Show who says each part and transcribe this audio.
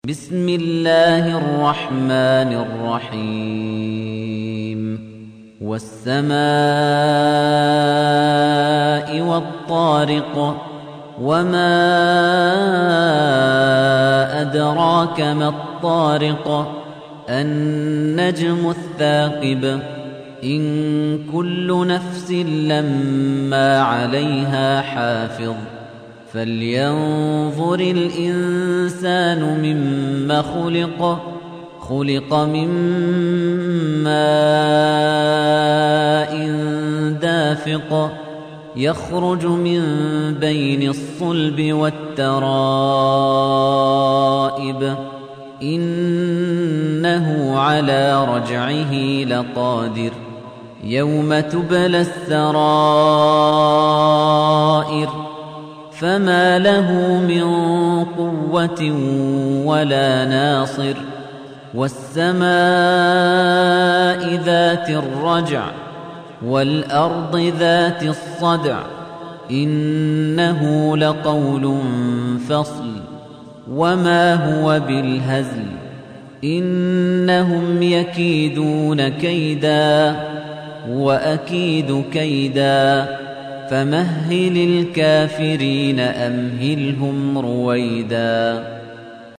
Speaker 1: بسم الله الرحمن الرحيم والسماء والطارق وما أدراك ما الطارق النجم الثاقب إن كل نفس لما عليها حافظ فلينظر الإنسان مما خلق من ماء دافق يخرج من بين الصلب والترائب إنه على رجعه لقادر يوم تبلى السرائر فما له من قوة ولا ناصر والسماء ذات الرجع والأرض ذات الصدع إنه لقول فصل وما هو بالهزل إنهم يكيدون كيدا وأكيد كيدا فمهل الكافرين أمهلهم رويدا